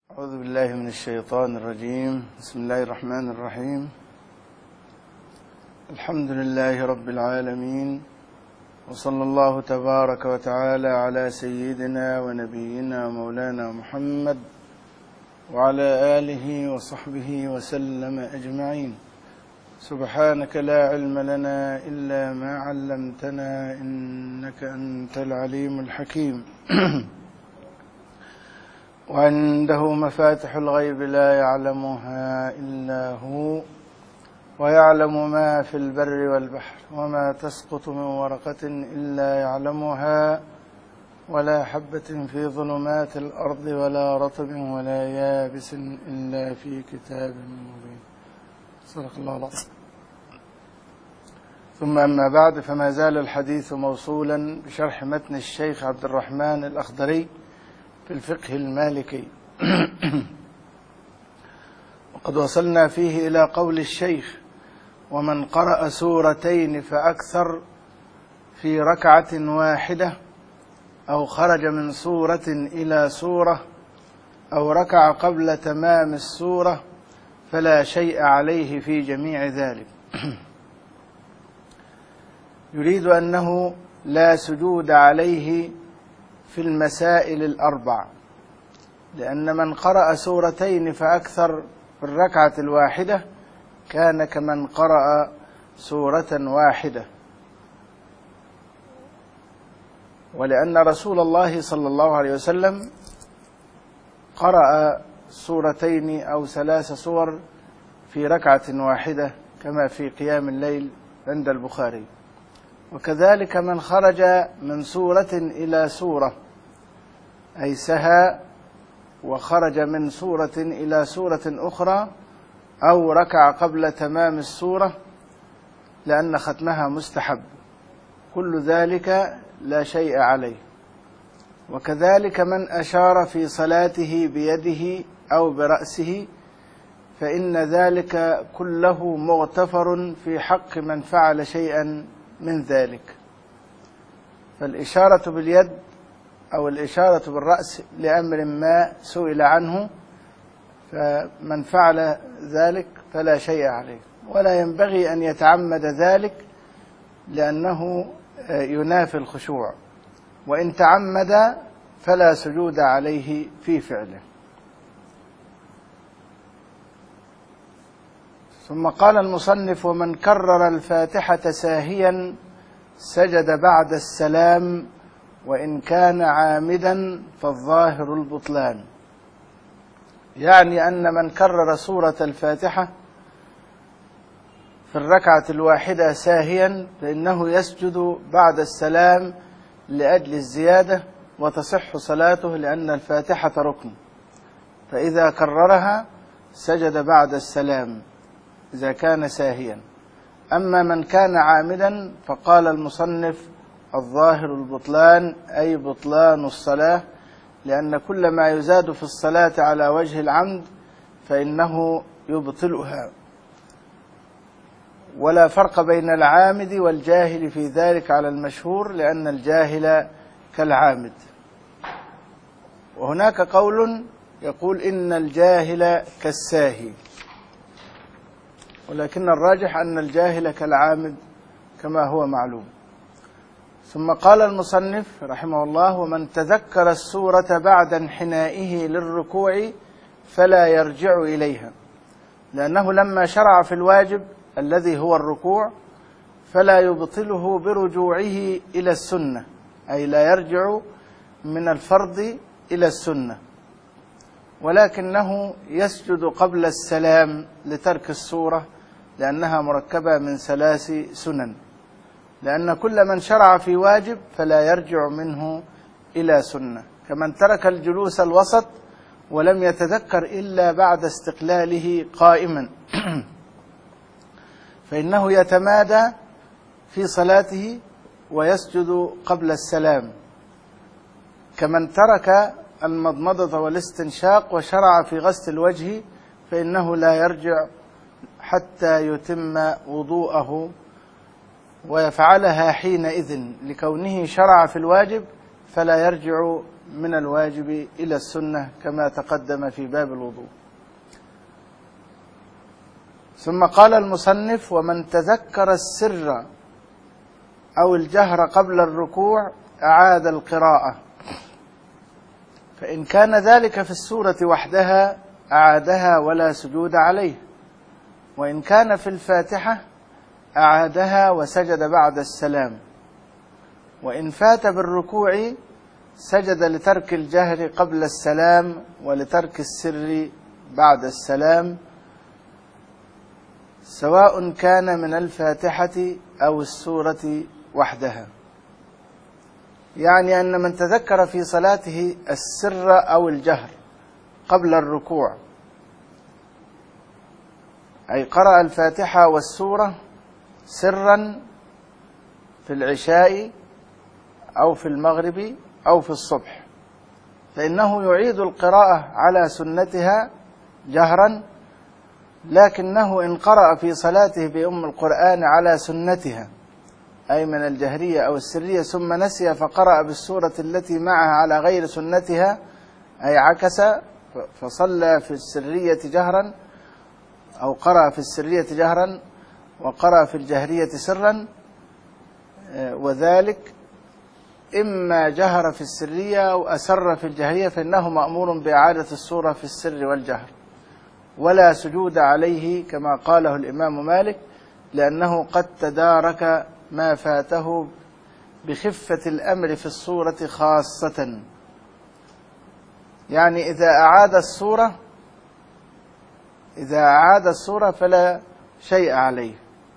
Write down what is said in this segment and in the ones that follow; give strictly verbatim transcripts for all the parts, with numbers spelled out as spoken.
أعوذ بالله من الشيطان الرجيم. بسم الله الرحمن الرحيم. الحمد لله رب العالمين، وصلى الله تبارك وتعالى على سيدنا ونبينا مولانا محمد وعلى آله وصحبه وسلم أجمعين. سبحانك لا علم لنا إلا ما علمتنا إنك أنت العليم الحكيم. وعنده مفاتح الغيب لا يعلمها إلا هو، ويعلم ما في البر والبحر، وما تسقط من ورقة إلا يعلمها، ولا حبة في ظلمات الأرض ولا رطب ولا يابس إلا في كتاب مبين. صدق الله العظيم. ثم أما بعد، فما زال الحديث موصولا بشرح متن الشيخ عبد الرحمن الأخضري في الفقه المالكي. وقد وصلنا فيه إلى قول الشيخ: ومن قرأ سورتين فأكثر في ركعة واحدة، أو خرج من سورة إلى سورة، أو ركع قبل تمام السورة، فلا شيء عليه في جميع ذلك. يريد أنه لا سجود عليه في المسائل الأربع، لأن من قرأ سورتين فأكثر في الركعة الواحدة كان كمن قرأ سورة واحدة، ولأن رسول الله صلى الله عليه وسلم قرأ سورتين أو ثلاث سور في ركعة واحدة كما في قيام الليل عند البخاري. وكذلك من خرج من سورة إلى سورة، أي سهى وخرج من سورة إلى سورة أخرى، أو ركع قبل تمام السورة لأن ختمها مستحب، كل ذلك لا شيء عليه. وكذلك من أشار في صلاته بيده أو برأسه، فإن ذلك كله مغتفر في حق من فعل شيئا من ذلك. فالإشارة باليد أو الإشارة بالرأس لأمر ما سئل عنه، فمن فعل ذلك فلا شيء عليه، ولا ينبغي أن يتعمد ذلك لأنه ينافي الخشوع، وإن تعمد فلا سجود عليه في فعله. ثم قال المصنف: ومن كرر الفاتحة ساهيا سجد بعد السلام، وإن كان عامدا فالظاهر البطلان. يعني أن من كرر سورة الفاتحة في الركعة الواحدة ساهيا فإنه يسجد بعد السلام لأجل الزيادة، وتصح صلاته لأن الفاتحة ركن، فإذا كررها سجد بعد السلام إذا كان ساهيا. أما من كان عامدا فقال المصنف: الظاهر البطلان، أي بطلان الصلاة، لأن كل ما يزاد في الصلاة على وجه العمد فإنه يبطلها، ولا فرق بين العامد والجاهل في ذلك على المشهور، لأن الجاهل كالعامد. وهناك قول يقول إن الجاهل كالساهي، ولكن الراجح أن الجاهل كالعامد كما هو معلوم. ثم قال المصنف رحمه الله: ومن تذكر السورة بعد انحنائه للركوع فلا يرجع إليها، لأنه لما شرع في الواجب الذي هو الركوع فلا يبطله برجوعه إلى السنة، أي لا يرجع من الفرض إلى السنة، ولكنه يسجد قبل السلام لترك السورة، لأنها مركبة من ثلاث سنن، لأن كل من شرع في واجب فلا يرجع منه إلى سنة، كمن ترك الجلوس الوسط ولم يتذكر إلا بعد استقلاله قائما فإنه يتمادى في صلاته ويسجد قبل السلام، كمن ترك المضمضة والاستنشاق وشرع في غسل الوجه فإنه لا يرجع حتى يتم وضوءه ويفعلها حينئذ، لكونه شرع في الواجب فلا يرجع من الواجب إلى السنة كما تقدم في باب الوضوء. ثم قال المصنف: ومن تذكر السر أو الجهر قبل الركوع أعاد القراءة، فإن كان ذلك في السورة وحدها أعادها ولا سجود عليه، وإن كان في الفاتحة أعادها وسجد بعد السلام، وإن فات بالركوع سجد لترك الجهر قبل السلام ولترك السر بعد السلام، سواء كان من الفاتحة أو السورة وحدها. يعني أن من تذكر في صلاته السر أو الجهر قبل الركوع، أي قرأ الفاتحة والسورة سرا في العشاء أو في المغرب أو في الصبح، فإنه يعيد القراءة على سنتها جهرا، لكنه إن قرأ في صلاته بأم القرآن على سنتها أي من الجهرية أو السرية ثم نسي فقرأ بالسورة التي معها على غير سنتها، أي عكس فصلى في السرية جهرا أو قرأ في السرية جهرا وقرأ في الجهرية سرا، وذلك إما جهر في السرية أو أسر في الجهرية، فإنه مأمور بإعادة السورة في السر والجهر ولا سجود عليه كما قاله الإمام مالك، لأنه قد تدارك ما فاته بخفة الأمر في الصورة خاصة. يعني إذا أعاد السورة إذا أعاد السورة فلا شيء عليه،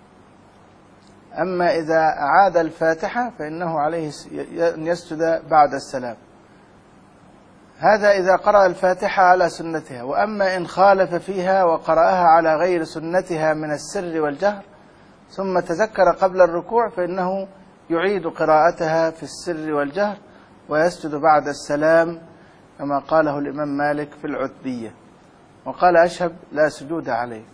أما إذا أعاد الفاتحة فإنه عليه أن يسجد بعد السلام. هذا إذا قرأ الفاتحة على سنتها، وأما إن خالف فيها وقرأها على غير سنتها من السر والجهر ثم تذكر قبل الركوع فإنه يعيد قراءتها في السر والجهر ويسجد بعد السلام كما قاله الإمام مالك في العتبية، وقال أشهب لا سجود عليه.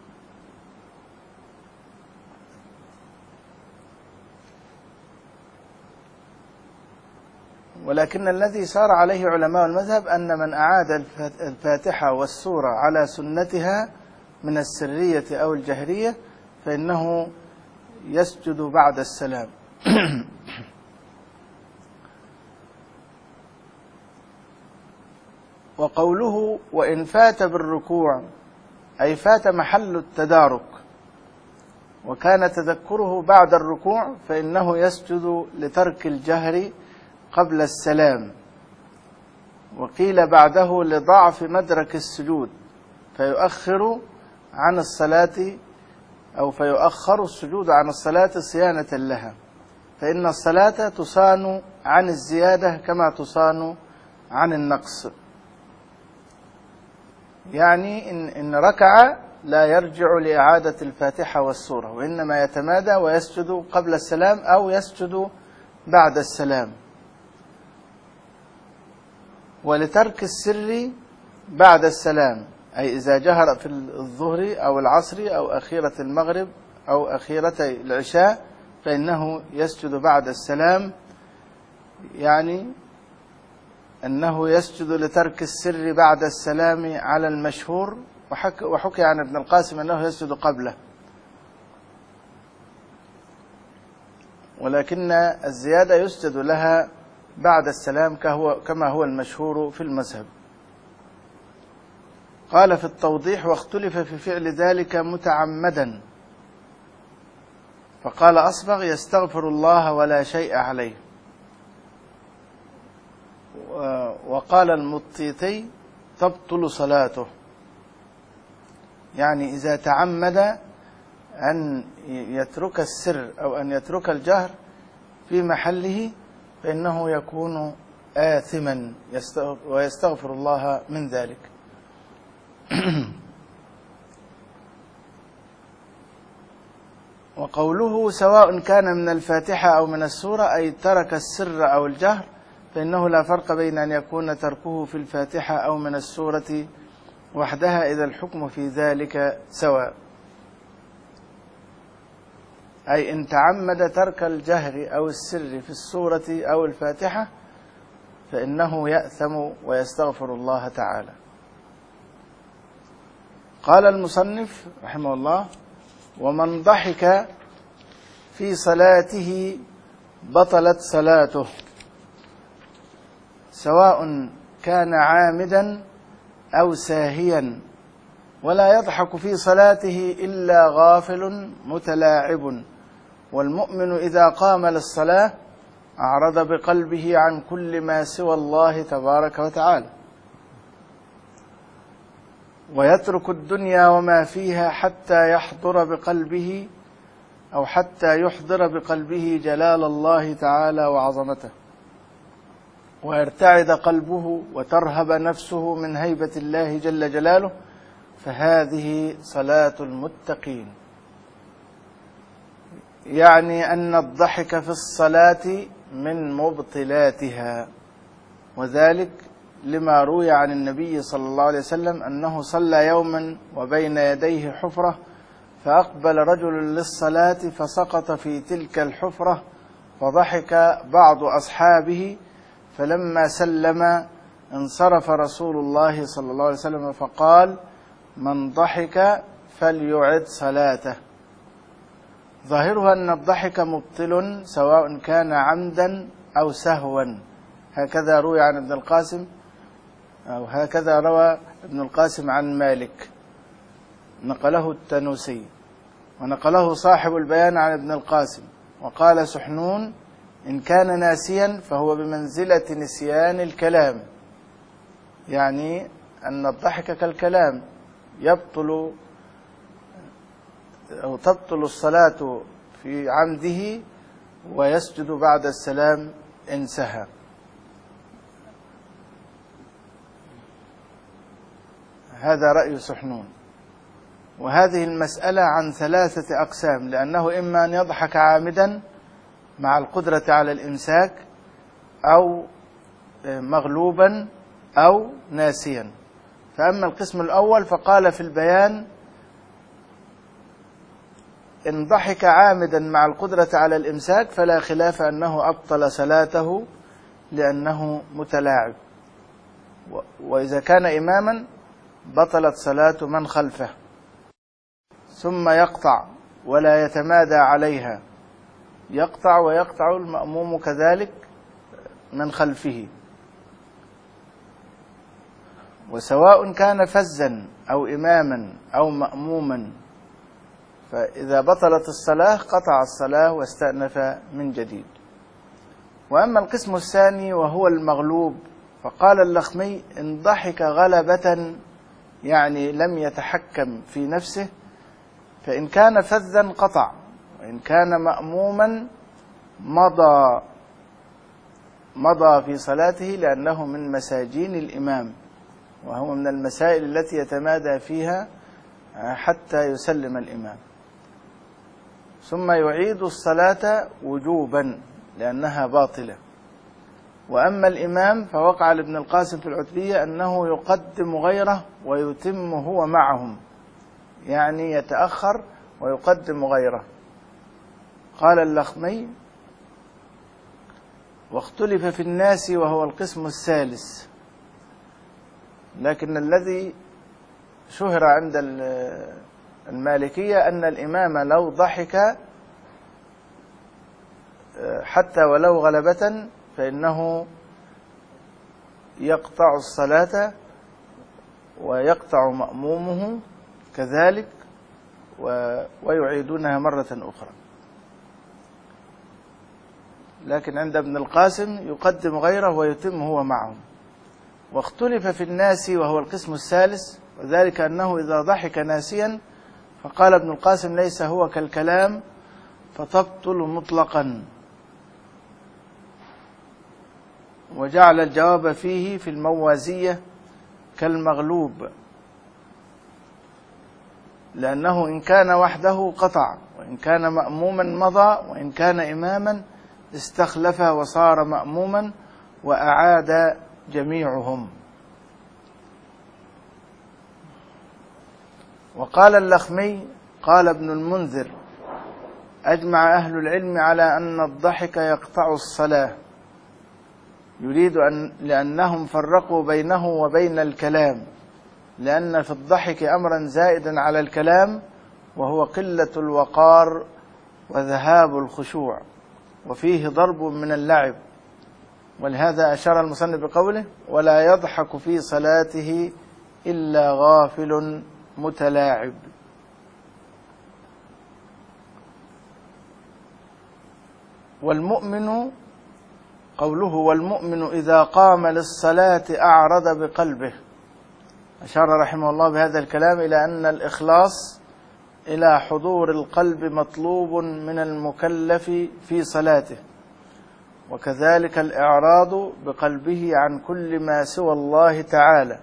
ولكن الذي سار عليه علماء المذهب أن من أعاد الفاتحة والسورة على سنتها من السرية أو الجهرية فإنه يسجد بعد السلام. وقوله وإن فات بالركوع أي فات محل التدارك وكان تذكره بعد الركوع فإنه يسجد لترك الجهر قبل السلام، وقيل بعده لضعف مدرك السجود فيؤخر عن الصلاة أو فيؤخر السجود عن الصلاة صيانة لها، فإن الصلاة تصان عن الزيادة كما تصان عن النقص. يعني إن, إن ركع لا يرجع لإعادة الفاتحة والسورة، وإنما يتمادى ويسجد قبل السلام أو يسجد بعد السلام. ولترك السر بعد السلام أي إذا جهر في الظهر أو العصر أو أخيرة المغرب أو أخيرتي العشاء فإنه يسجد بعد السلام، يعني أنه يسجد لترك السر بعد السلام على المشهور، وحكي, وحكي عن ابن القاسم أنه يسجد قبله، ولكن الزيادة يسجد لها بعد السلام كما هو المشهور في المذهب. قال في التوضيح واختلف في فعل ذلك متعمدا، فقال أصبغ يستغفر الله ولا شيء عليه، وقال المطيتي تبطل صلاته، يعني إذا تعمد أن يترك السر أو أن يترك الجهر في محله فإنه يكون آثما ويستغفر الله من ذلك. وقوله سواء كان من الفاتحة أو من السورة أي ترك السر أو الجهر، فإنه لا فرق بين أن يكون تركه في الفاتحة أو من السورة وحدها إذا الحكم في ذلك سواء، أي إن تعمد ترك الجهر أو السر في السورة أو الفاتحة فإنه يأثم ويستغفر الله تعالى. قال المصنف رحمه الله: ومن ضحك في صلاته بطلت صلاته، سواء كان عامدا أو ساهيا، ولا يضحك في صلاته إلا غافل متلاعب. والمؤمن إذا قام للصلاة أعرض بقلبه عن كل ما سوى الله تبارك وتعالى، ويترك الدنيا وما فيها حتى يحضر بقلبه أو حتى يحضر بقلبه جلال الله تعالى وعظمته، ويرتعد قلبه وترهب نفسه من هيبة الله جل جلاله، فهذه صلاة المتقين. يعني أن الضحك في الصلاة من مبطلاتها، وذلك لما روي عن النبي صلى الله عليه وسلم أنه صلى يوما وبين يديه حفرة، فأقبل رجل للصلاة فسقط في تلك الحفرة، فضحك بعض أصحابه، فلما سلم انصرف رسول الله صلى الله عليه وسلم فقال: من ضحك فليعد صلاته. ظاهرها أن الضحك مبطل سواء كان عمدا أو سهوا، هكذا روي عن ابن القاسم أو هكذا روى ابن القاسم عن مالك، نقله التنوسي، ونقله صاحب البيان عن ابن القاسم. وقال سحنون: إن كان ناسيا فهو بمنزلة نسيان الكلام، يعني أن الضحك كالكلام، يبطل أو تبطل الصلاة في عمده ويسجد بعد السلام إن سهى. هذا رأي سحنون. وهذه المسألة عن ثلاثة أقسام، لأنه إما أن يضحك عامدا مع القدرة على الإمساك، أو مغلوبا، أو ناسيا. فأما القسم الأول فقال في البيان: إن ضحك عامدا مع القدرة على الإمساك فلا خلاف أنه أبطل صلاته لأنه متلاعب، وإذا كان إماما بطلت صلاة من خلفه. ثم يقطع ولا يتمادى عليها، يقطع ويقطع المأموم كذلك من خلفه. وسواء كان فزا أو إماما أو مأموما، فإذا بطلت الصلاة قطع الصلاة واستأنف من جديد. وأما القسم الثاني وهو المغلوب، فقال اللخمي: إن ضحك غلبة، يعني لم يتحكم في نفسه، فإن كان فذا قطع، وإن كان مأموما مضى مضى في صلاته، لأنه من مساجين الإمام، وهو من المسائل التي يتمادى فيها حتى يسلم الإمام. ثم يعيد الصلاة وجوبا لأنها باطلة. وأما الإمام فوقع لابن القاسم في العتبية أنه يقدم غيره ويتم هو معهم، يعني يتأخر ويقدم غيره. قال اللخمي: واختلف في الناس وهو القسم الثالث، لكن الذي شهر عند المالكية أن الإمام لو ضحك حتى ولو غلبة فإنه يقطع الصلاة ويقطع مأمومه كذلك ويعيدونها مرة أخرى. لكن عند ابن القاسم يقدم غيره ويتم هو معهم. واختلف في الناس وهو القسم الثالث، وذلك أنه إذا ضحك ناسيا فقال ابن القاسم: ليس هو كالكلام فتبطل مطلقا. وجعل الجواب فيه في الموازية كالمغلوب، لأنه إن كان وحده قطع، وإن كان مأموما مضى، وإن كان إماما استخلف وصار مأموما وأعاد جميعهم. وقال اللخمي: قال ابن المنذر: أجمع أهل العلم على أن الضحك يقطع الصلاة، يريد أن لأنهم فرقوا بينه وبين الكلام، لأن في الضحك أمرا زائدا على الكلام وهو قلة الوقار وذهاب الخشوع، وفيه ضرب من اللعب. ولهذا أشار المصنف بقوله: ولا يضحك في صلاته إلا غافل متلاعب. والمؤمن، قوله والمؤمن إذا قام للصلاة أعرض بقلبه، أشار رحمه الله بهذا الكلام إلى أن الإخلاص إلى حضور القلب مطلوب من المكلف في صلاته، وكذلك الإعراض بقلبه عن كل ما سوى الله تعالى.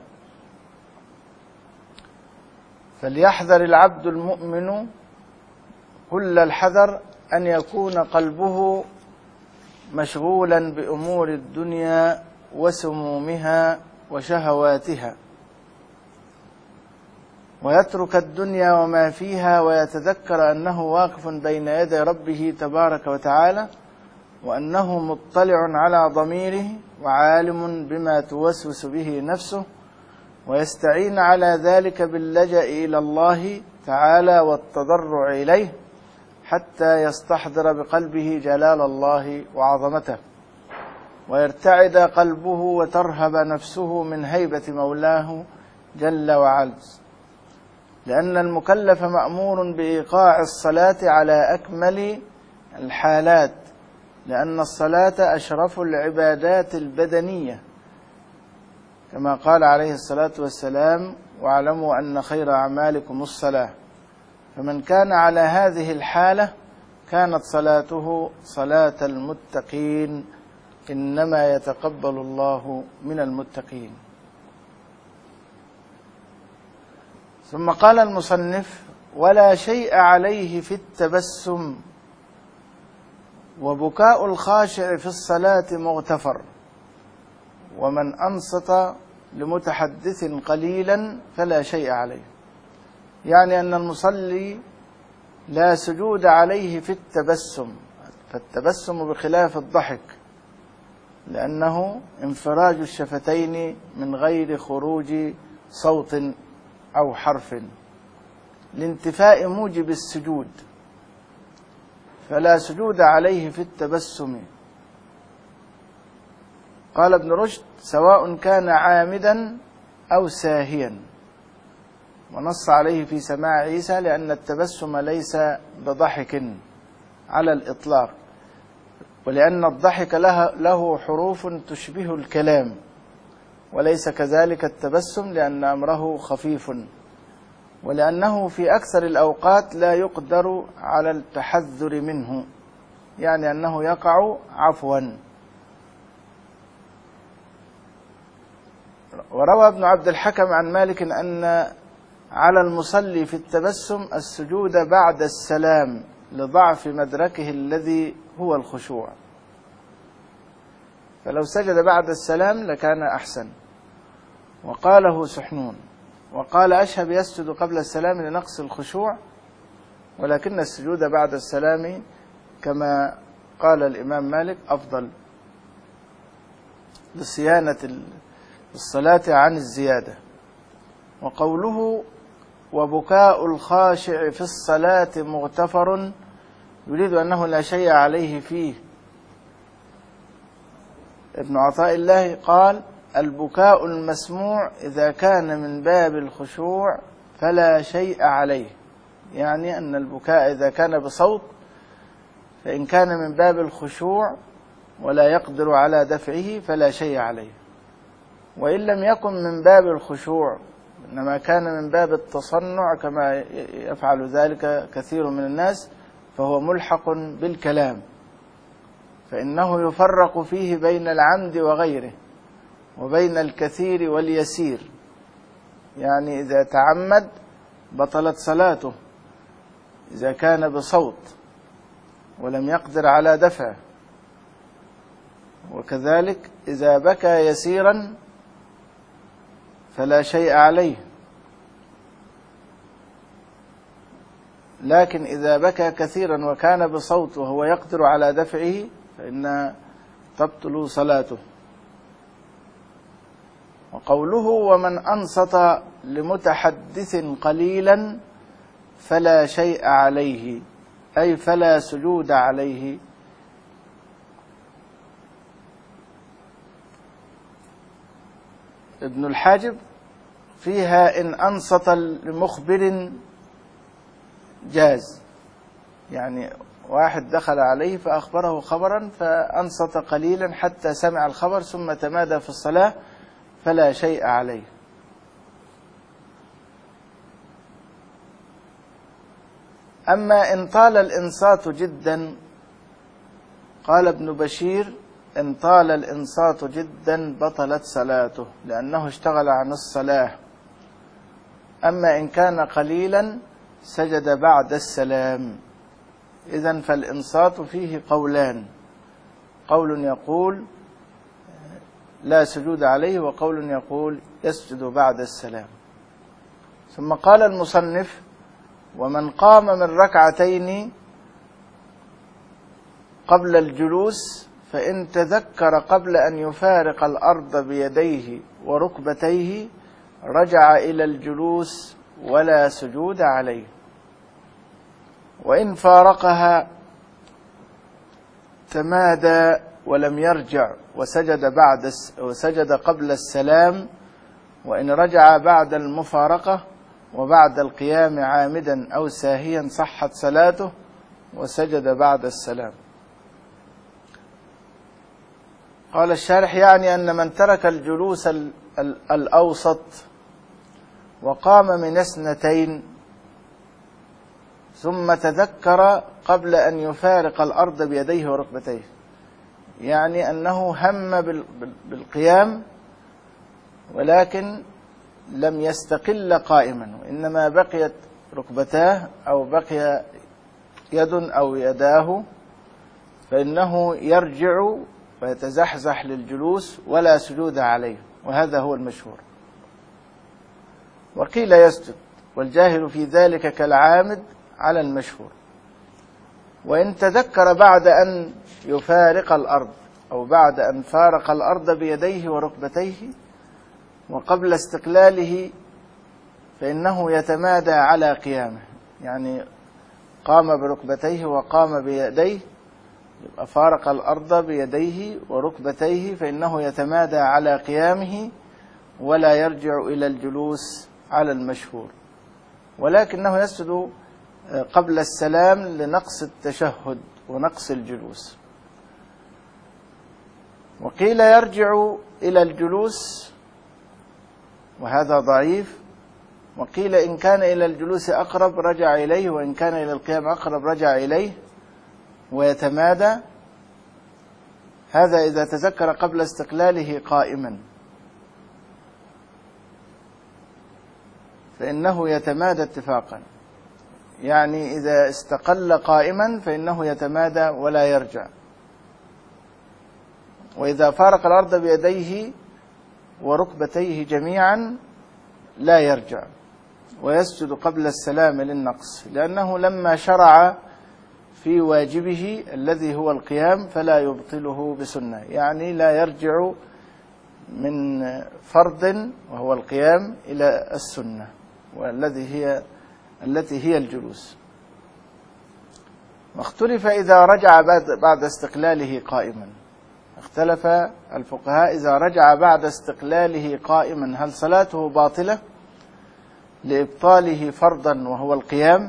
فليحذر العبد المؤمن كل الحذر أن يكون قلبه مشغولا بأمور الدنيا وسمومها وشهواتها، ويترك الدنيا وما فيها، ويتذكر أنه واقف بين يدي ربه تبارك وتعالى، وأنه مطلع على ضميره وعالم بما توسوس به نفسه، ويستعين على ذلك باللجأ إلى الله تعالى والتضرع إليه حتى يستحضر بقلبه جلال الله وعظمته، ويرتعد قلبه وترهب نفسه من هيبة مولاه جل وعز. لأن المكلف مأمور بإيقاع الصلاة على أكمل الحالات، لأن الصلاة أشرف العبادات البدنية، كما قال عليه الصلاة والسلام: واعلموا أن خير أعمالكم الصلاة. فمن كان على هذه الحالة كانت صلاته صلاة المتقين، إنما يتقبل الله من المتقين. ثم قال المصنف: ولا شيء عليه في التبسم، وبكاء الخاشع في الصلاة مغتفر، ومن أنصت لمتحدث قليلا فلا شيء عليه. يعني أن المصلي لا سجود عليه في التبسم، فالتبسم بخلاف الضحك، لأنه انفراج الشفتين من غير خروج صوت أو حرف لانتفاء موجب السجود، فلا سجود عليه في التبسم. قال ابن رشد: سواء كان عامدا أو ساهيا، ونص عليه في سماع عيسى، لأن التبسم ليس بضحك على الإطلاق، ولأن الضحك له حروف تشبه الكلام، وليس كذلك التبسم لأن أمره خفيف، ولأنه في أكثر الأوقات لا يقدر على التحذر منه، يعني أنه يقع عفوا. وروى ابن عبد الحكم عن مالك أن على المصلي في التبسم السجود بعد السلام لضعف مدركه الذي هو الخشوع، فلو سجد بعد السلام لكان أحسن. وقاله سحنون. وقال أشهب: يسجد قبل السلام لنقص الخشوع، ولكن السجود بعد السلام كما قال الإمام مالك أفضل لصيانة الصلاة عن الزيادة. وقوله وبكاء الخاشع في الصلاة مغتفر يريد أنه لا شيء عليه فيه. ابن عطاء الله قال: البكاء المسموع إذا كان من باب الخشوع فلا شيء عليه، يعني أن البكاء إذا كان بصوت فإن كان من باب الخشوع ولا يقدر على دفعه فلا شيء عليه، وإن لم يكن من باب الخشوع إنما كان من باب التصنع كما يفعل ذلك كثير من الناس فهو ملحق بالكلام، فإنه يفرق فيه بين العمد وغيره وبين الكثير واليسير، يعني إذا تعمد بطلت صلاته إذا كان بصوت ولم يقدر على دفعه، وكذلك إذا بكى يسيرا فلا شيء عليه، لكن إذا بكى كثيرا وكان بصوت وهو يقدر على دفعه فإن تبطل صلاته. وقوله ومن أنصت لمتحدث قليلا فلا شيء عليه، أي فلا سجود عليه. ابن الحاجب فيها إن أنصت لمخبر جاز، يعني واحد دخل عليه فأخبره خبرا فأنصت قليلا حتى سمع الخبر ثم تمادى في الصلاة فلا شيء عليه. أما إن طال الإنصات جدا، قال ابن بشير إن طال الإنصات جدا بطلت صلاته لأنه اشتغل عن الصلاة. أما إن كان قليلا سجد بعد السلام. إذن فالإنصات فيه قولان، قول يقول لا سجود عليه، وقول يقول يسجد بعد السلام. ثم قال المصنف ومن قام من ركعتين قبل الجلوس فإن تذكر قبل أن يفارق الأرض بيديه وركبتيه رجع إلى الجلوس ولا سجود عليه، وإن فارقها تمادى ولم يرجع وسجد بعد وسجد قبل السلام، وإن رجع بعد المفارقة وبعد القيام عامدا أو ساهيا صحت صلاته وسجد بعد السلام. قال الشارح يعني أن من ترك الجلوس الأوسط وقام من اثنتين ثم تذكر قبل أن يفارق الأرض بيديه وركبتيه، يعني أنه هم بالقيام ولكن لم يستقل قائما، وإنما بقيت ركبتاه أو بقي يد أو يداه، فإنه يرجع ويتزحزح للجلوس ولا سجود عليه، وهذا هو المشهور. وقيل يسجد، والجاهل في ذلك كالعامد على المشهور. وإن تذكر بعد أن يفارق الأرض أو بعد أن فارق الأرض بيديه وركبتيه وقبل استقلاله فإنه يتمادى على قيامه، يعني قام بركبتيه وقام بيديه، يبقى فارق الأرض بيديه وركبتيه فإنه يتمادى على قيامه ولا يرجع إلى الجلوس على المشهور، ولكنه يسجد قبل السلام لنقص التشهد ونقص الجلوس. وقيل يرجع إلى الجلوس وهذا ضعيف، وقيل إن كان إلى الجلوس أقرب رجع إليه، وإن كان إلى القيام أقرب رجع إليه ويتمادى. هذا إذا تذكر قبل استقلاله قائما، فإنه يتمادى اتفاقا، يعني إذا استقل قائما فإنه يتمادى ولا يرجع، وإذا فارق الأرض بيديه وركبتيه جميعا لا يرجع ويسجد قبل السلام للنقص، لأنه لما شرع في واجبه الذي هو القيام فلا يبطله بسنة، يعني لا يرجع من فرض وهو القيام إلى السنة والذي هي التي هي الجلوس. واختلف إذا رجع بعد استقلاله قائما، اختلف الفقهاء إذا رجع بعد استقلاله قائما هل صلاته باطلة لإبطاله فرضا وهو القيام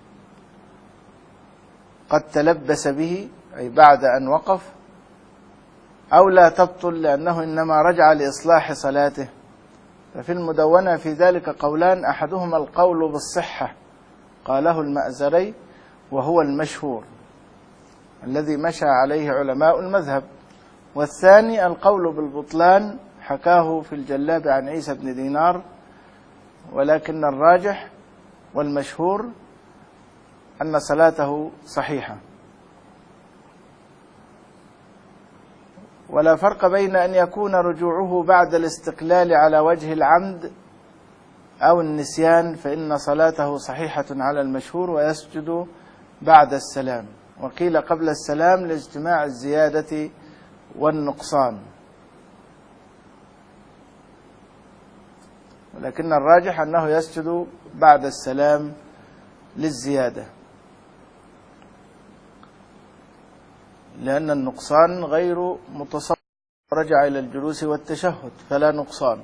قد تلبس به أي بعد أن وقف، أو لا تبطل لأنه إنما رجع لإصلاح صلاته. ففي المدونة في ذلك قولان، أحدهما القول بالصحة قاله المأزري وهو المشهور الذي مشى عليه علماء المذهب، والثاني القول بالبطلان حكاه في الجلاب عن عيسى بن دينار، ولكن الراجح والمشهور أن صلاته صحيحة. ولا فرق بين أن يكون رجوعه بعد الاستقلال على وجه العمد أو النسيان، فإن صلاته صحيحة على المشهور ويسجد بعد السلام. وقيل قبل السلام لاجتماع الزيادة والنقصان. ولكن الراجح أنه يسجد بعد السلام للزيادة، لأن النقصان غير متصور، رجع إلى الجلوس والتشهد فلا نقصان.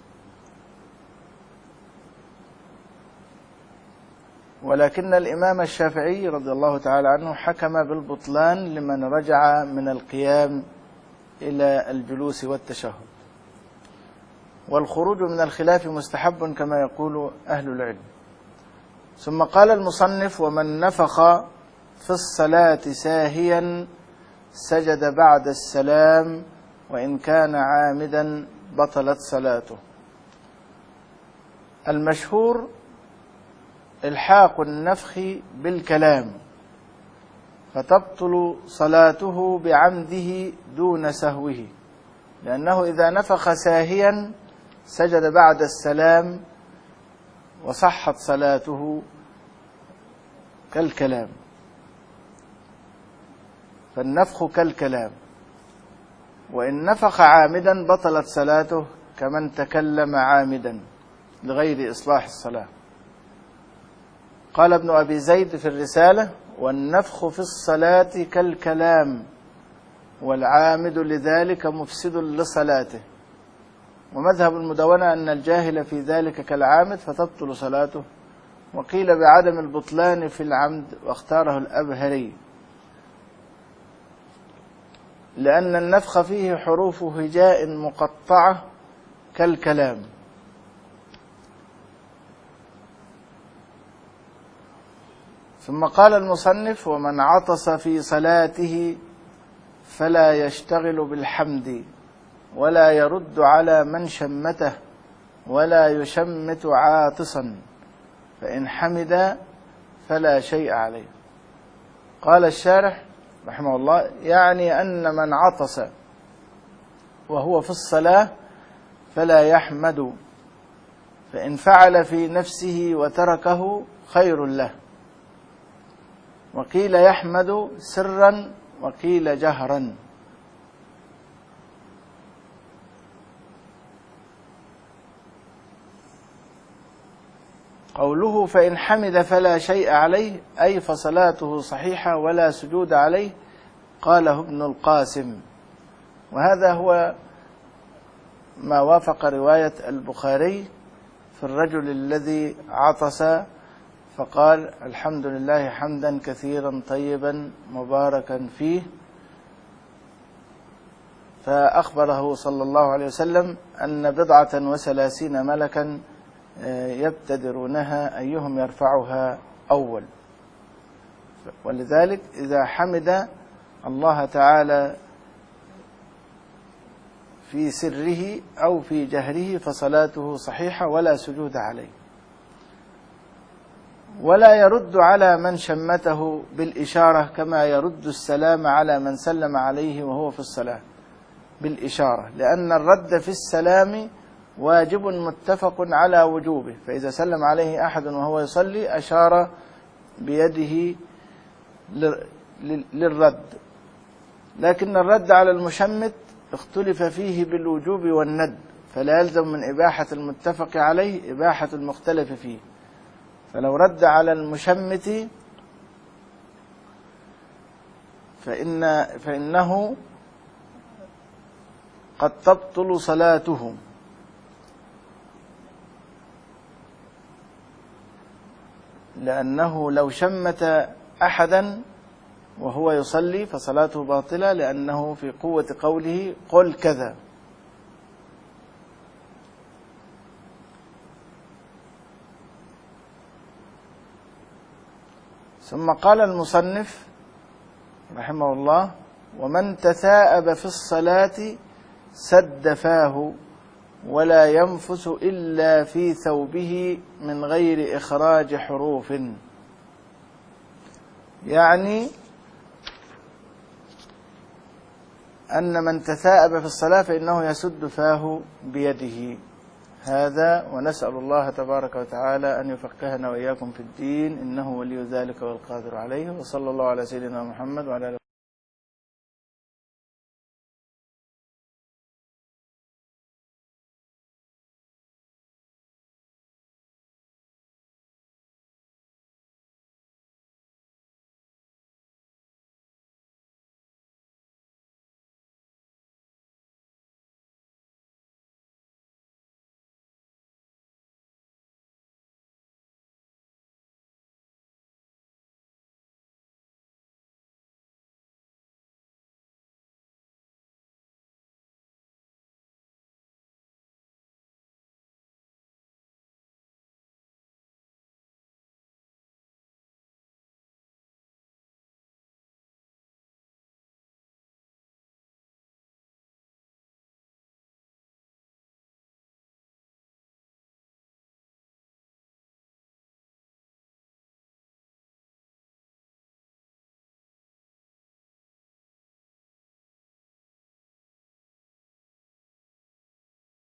ولكن الإمام الشافعي رضي الله تعالى عنه حكم بالبطلان لمن رجع من القيام إلى الجلوس والتشهد، والخروج من الخلاف مستحب كما يقول أهل العلم. ثم قال المصنف: ومن نفخ في الصلاة ساهيا سجد بعد السلام وإن كان عامدا بطلت صلاته. المشهور الحاق النفخ بالكلام، فتبطل صلاته بعمده دون سهوه، لأنه إذا نفخ ساهيا سجد بعد السلام وصحت صلاته كالكلام، فالنفخ كالكلام. وإن نفخ عامدا بطلت صلاته كمن تكلم عامدا لغير إصلاح الصلاة. قال ابن أبي زيد في الرسالة: والنفخ في الصلاة كالكلام، والعامد لذلك مفسد لصلاته. ومذهب المدونة أن الجاهل في ذلك كالعامد فتبطل صلاته، وقيل بعدم البطلان في العمد، واختاره الأبهري، لأن النفخ فيه حروف هجاء مقطعة كالكلام. ثم قال المصنف: ومن عطس في صلاته فلا يشتغل بالحمد ولا يرد على من شمته ولا يشمت عاطسا، فإن حمد فلا شيء عليه. قال الشارح رحمه الله: يعني أن من عطس وهو في الصلاة فلا يحمد، فإن فعل في نفسه وتركه خير له. وقيل يحمد سرا وقيل جهرا. قوله فإن حمد فلا شيء عليه أي فصلاته صحيحة ولا سجود عليه، قاله ابن القاسم، وهذا هو ما وافق رواية البخاري في الرجل الذي عطس فقال: الحمد لله حمدا كثيرا طيبا مباركا فيه، فأخبره صلى الله عليه وسلم أن بضعة وثلاثين ملكا يبتدرونها أيهم يرفعها أول. ولذلك إذا حمد الله تعالى في سره أو في جهره فصلاته صحيحة ولا سجود عليه. ولا يرد على من شمته بالإشارة كما يرد السلام على من سلم عليه وهو في الصلاة بالإشارة، لأن الرد في السلام واجب متفق على وجوبه، فإذا سلم عليه أحد وهو يصلي أشار بيده للرد. لكن الرد على المشمت اختلف فيه بالوجوب والند، فلا يلزم من إباحة المتفق عليه إباحة المختلف فيه. فلو رد على المشمت فإن فإنه قد تبطل صلاته، لأنه لو شمت أحدا وهو يصلي فصلاته باطلة، لأنه في قوة قوله قل كذا. ثم قال المصنف رحمه الله: ومن تثاءب في الصلاة سد فاه ولا ينفث إلا في ثوبه من غير إخراج حروف. يعني أن من تثاءب في الصلاة فإنه يسد فاه بيده. هذا، ونسأل الله تبارك وتعالى أن يفقهنا وإياكم في الدين، إنه ولي ذلك والقادر عليه. وصلى الله على سيدنا محمد وعلى آله